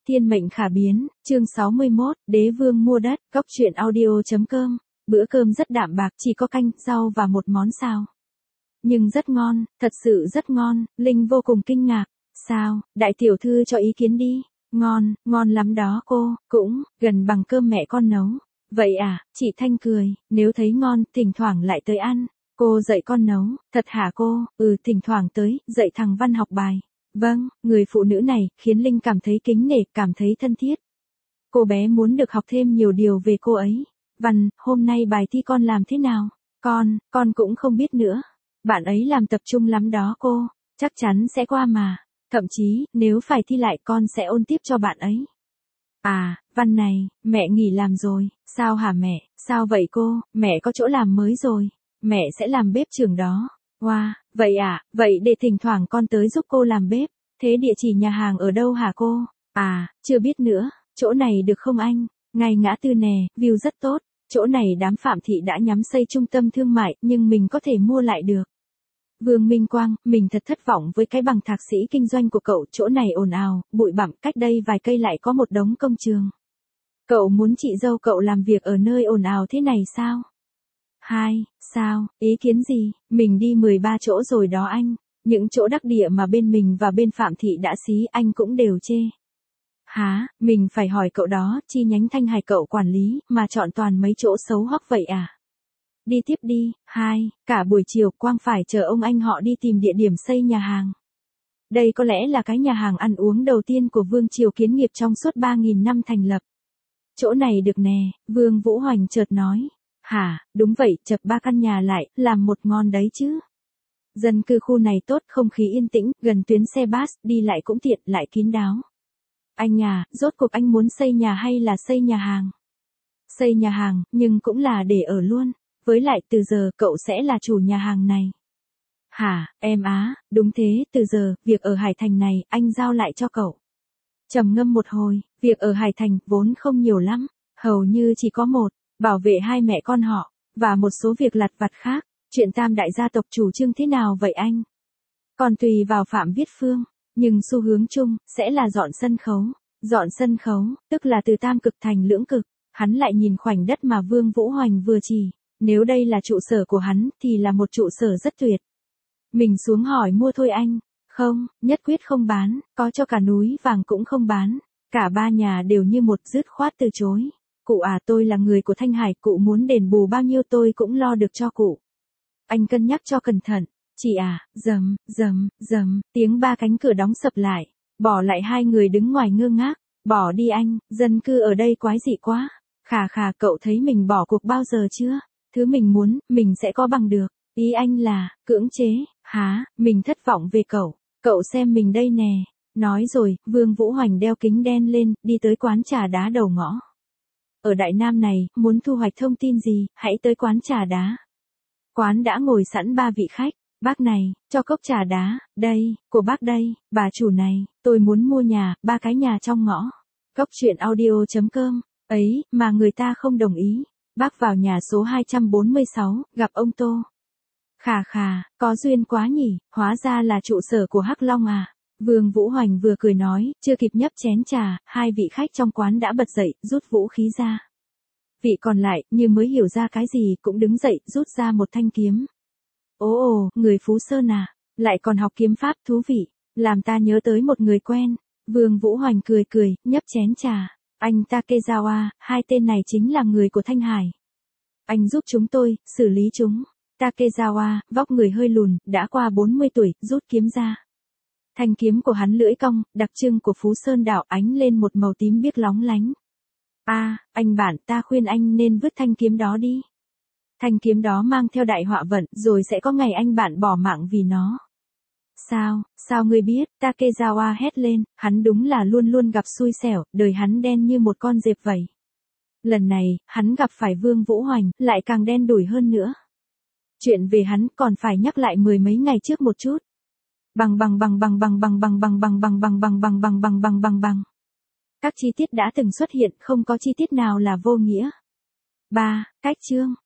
Thiên mệnh khả biến, chương 61, Đế vương mua đất, Cốc truyện audio.com. Bữa cơm rất đạm bạc, chỉ có canh, rau và một món xào. Nhưng rất ngon, thật sự rất ngon, Linh vô cùng kinh ngạc. Sao, đại tiểu thư cho ý kiến đi. Ngon, ngon lắm đó cô, cũng, gần bằng cơm mẹ con nấu. Vậy à, chị Thanh cười, nếu thấy ngon, thỉnh thoảng lại tới ăn. Cô dạy con nấu, thật hả cô, thỉnh thoảng tới, dạy thằng Văn học bài. Vâng, người phụ nữ này, khiến Linh cảm thấy kính nể, cảm thấy thân thiết. Cô bé muốn được học thêm nhiều điều về cô ấy. Văn, hôm nay bài thi con làm thế nào? Con cũng không biết nữa. Bạn ấy làm tập trung lắm đó cô, chắc chắn sẽ qua mà. Thậm chí, nếu phải thi lại con sẽ ôn tiếp cho bạn ấy. À, Văn này, mẹ nghỉ làm rồi, sao hả mẹ, sao vậy cô, mẹ có chỗ làm mới rồi, mẹ sẽ làm bếp trưởng đó. Wow, vậy à, vậy để thỉnh thoảng con tới giúp cô làm bếp. Thế địa chỉ nhà hàng ở đâu hả cô? À, chưa biết nữa, chỗ này được không anh? Ngay ngã tư nè, view rất tốt. Chỗ này đám Phạm Thị đã nhắm xây trung tâm thương mại, nhưng mình có thể mua lại được. Vương Minh Quang, mình thật thất vọng với cái bằng thạc sĩ kinh doanh của cậu, chỗ này ồn ào, bụi bặm, cách đây vài cây lại có một đống công trường. Cậu muốn chị dâu cậu làm việc ở nơi ồn ào thế này sao? Sao, ý kiến gì, mình đi 13 chỗ rồi đó anh, những chỗ đắc địa mà bên mình và bên Phạm Thị đã xí anh cũng đều chê. Hả, mình phải hỏi cậu đó, chi nhánh Thanh Hải cậu quản lý, mà chọn toàn mấy chỗ xấu hoắc vậy à? Đi tiếp đi, cả buổi chiều Quang phải chờ ông anh họ đi tìm địa điểm xây nhà hàng. Đây có lẽ là cái nhà hàng ăn uống đầu tiên của Vương Triều Kiến Nghiệp trong suốt 3.000 năm thành lập. Chỗ này được nè, Vương Vũ Hoành chợt nói. Hả, đúng vậy, chập 3 căn nhà lại, làm một ngon đấy chứ. Dân cư khu này tốt, không khí yên tĩnh, gần tuyến xe bus, đi lại cũng tiện, lại kín đáo. Anh à, rốt cuộc anh muốn xây nhà hay là xây nhà hàng? Xây nhà hàng, nhưng cũng là để ở luôn. Với lại từ giờ cậu sẽ là chủ nhà hàng này. Hả, em á, đúng thế, từ giờ, việc ở Hải Thành này, anh giao lại cho cậu. Trầm ngâm một hồi, việc ở Hải Thành vốn không nhiều lắm, hầu như chỉ có một, bảo vệ hai mẹ con họ, và một số việc lặt vặt khác. Chuyện tam đại gia tộc chủ trương thế nào vậy anh? Còn tùy vào Phạm Viết Phương, nhưng xu hướng chung, sẽ là dọn sân khấu. Dọn sân khấu, tức là từ tam cực thành lưỡng cực. Hắn lại nhìn khoảnh đất mà Vương Vũ Hoành vừa chỉ. Nếu đây là trụ sở của hắn, thì là một trụ sở rất tuyệt. Mình xuống hỏi mua thôi anh. Không, nhất quyết không bán, có cho cả núi vàng cũng không bán. Cả ba nhà đều như một dứt khoát từ chối. Cụ à, tôi là người của Thanh Hải, cụ muốn đền bù bao nhiêu tôi cũng lo được cho cụ. Anh cân nhắc cho cẩn thận. Chị à, rầm, tiếng ba cánh cửa đóng sập lại. Bỏ lại hai người đứng ngoài ngơ ngác. Bỏ đi anh, dân cư ở đây quái dị quá. Khà, cậu thấy mình bỏ cuộc bao giờ chưa? Thứ mình muốn, mình sẽ có bằng được. Ý anh là, cưỡng chế, hả, mình thất vọng về cậu. Cậu xem mình đây nè. Nói rồi, Vương Vũ Hoành đeo kính đen lên, đi tới quán trà đá đầu ngõ. Ở Đại Nam này, muốn thu hoạch thông tin gì, hãy tới quán trà đá. Quán đã ngồi sẵn 3 vị khách. Bác này, cho cốc trà đá, đây, của bác đây, bà chủ này, tôi muốn mua nhà, 3 cái nhà trong ngõ. Cốc truyện audio.com, ấy, mà người ta không đồng ý. Bác vào nhà số 246, gặp ông Tô. Khà, có duyên quá nhỉ, hóa ra là trụ sở của Hắc Long à. Vương Vũ Hoành vừa cười nói, chưa kịp nhấp chén trà, hai vị khách trong quán đã bật dậy, rút vũ khí ra. Vị còn lại, như mới hiểu ra cái gì, cũng đứng dậy, rút ra một thanh kiếm. Ồ, người Phú Sơn à, lại còn học kiếm pháp, thú vị, làm ta nhớ tới một người quen. Vương Vũ Hoành cười, nhấp chén trà. Anh Takezawa, hai tên này chính là người của Thanh Hải. Anh giúp chúng tôi, xử lý chúng. Takezawa, vóc người hơi lùn, đã qua 40 tuổi, rút kiếm ra. Thanh kiếm của hắn lưỡi cong, đặc trưng của Phú Sơn đảo, ánh lên một màu tím biếc lóng lánh. Anh bạn, ta khuyên anh nên vứt thanh kiếm đó đi. Thanh kiếm đó mang theo đại họa vận, rồi sẽ có ngày anh bạn bỏ mạng vì nó. Sao ngươi biết? Takezawa hét lên, hắn đúng là luôn gặp xui xẻo, đời hắn đen như một con dẹp vậy. Lần này, hắn gặp phải Vương Vũ Hoành, lại càng đen đủi hơn nữa. Chuyện về hắn còn phải nhắc lại 10 mấy ngày trước một chút. Bằng. Các chi tiết đã từng xuất hiện, không có chi tiết nào là vô nghĩa. 3. Cách chương.